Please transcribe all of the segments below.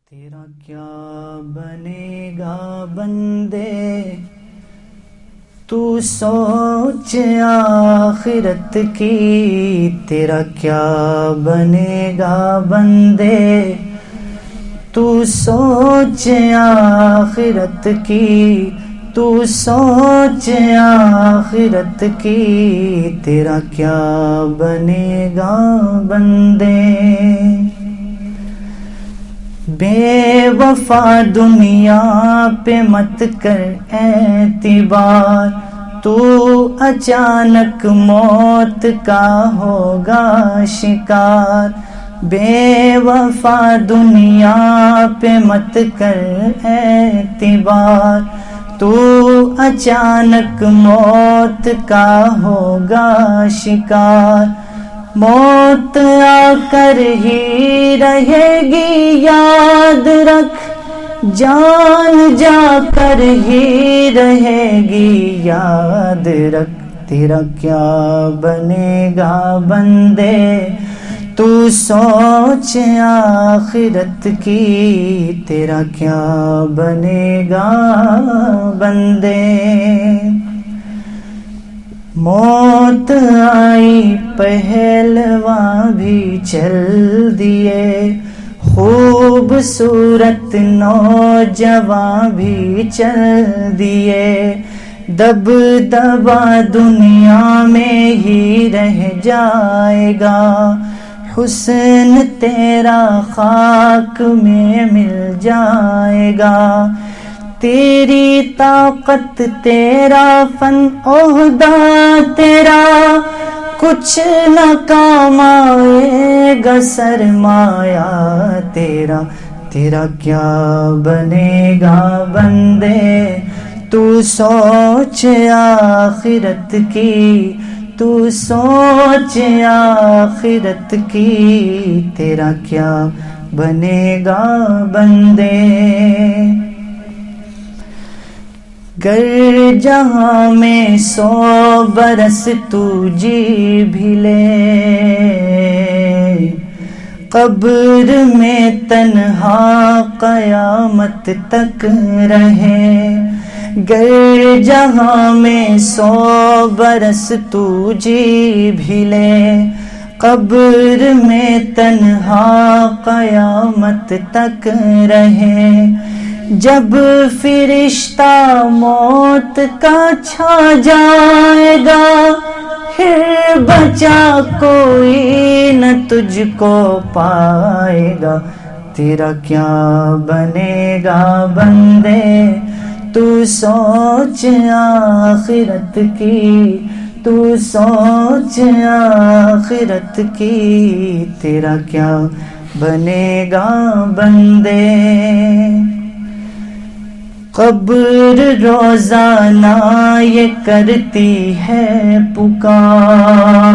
تیرا کیا بنے گا بندے، تو سوچ آخرت کی۔ تیرا کیا بنے گا بندے، تو سوچ آخرت کی، تو سوچ آخرت کی۔ تیرا کیا بنے گا بندے، بے وفا دنیا پہ مت کر اعتبار، تو اچانک موت کا ہوگا شکار۔ بے وفا دنیا پہ مت کر اعتبار، تو اچانک موت کا ہوگا شکار۔ موت آ کر ہی رہے گی یاد رکھ، جان جا کر ہی رہے گی یاد رکھ۔ تیرا کیا بنے گا بندے، تو سوچ آخرت کی۔ تیرا کیا بنے گا بندے، موت آئی پہلواں بھی چل دیے، خوبصورت نوجوان بھی چل دیے۔ دب دبا دنیا میں ہی رہ جائے گا، حسن تیرا خاک میں مل جائے گا۔ تیری طاقت تیرا فن عہدہ تیرا، کچھ نہ کام آئے گا سرمایہ تیرا۔ تیرا کیا بنے گا بندے، تو سوچ آخرت کی، تو سوچ آخرت کی۔ تیرا کیا بنے گا بندے، گر جہاں میں 100 برس تو جی بھی لے، قبر میں تنہا قیامت تک رہے۔ گر جہاں میں 100 برس تو جی بھی لے، قبر میں تنہا قیامت تک رہے۔ جب فرشتہ موت کا چھا جائے گا، پھر بچا کوئی نہ تجھ کو پائے گا۔ تیرا کیا بنے گا بندے، تو سوچ آخرت کی، تو سوچ آخرت کی۔ تیرا کیا بنے گا بندے، قبر روزانہ یہ کرتی ہے پکار،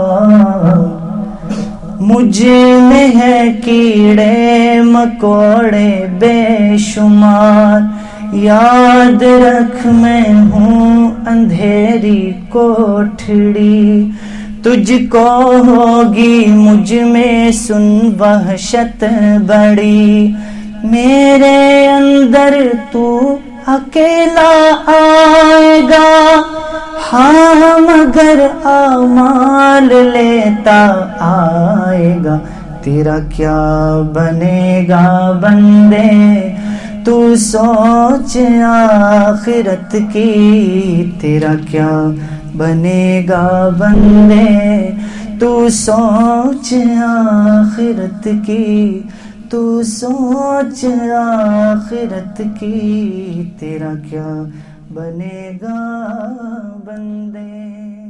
مجھ میں ہے کیڑے مکوڑے بے شمار۔ یاد رکھ میں ہوں اندھیری کوٹھڑی، تجھ کو ہوگی مجھ میں سن وحشت بڑی۔ میرے اندر تو اکیلا آئے گا، ہاں مگر اعمال لیتا آئے گا۔ تیرا کیا بنے گا بندے، تو سوچ آخرت کی۔ تیرا کیا بنے گا بندے، تو سوچ آخرت کی، تو سوچ آخرت کی۔ تیرا کیا بنے گا بندے۔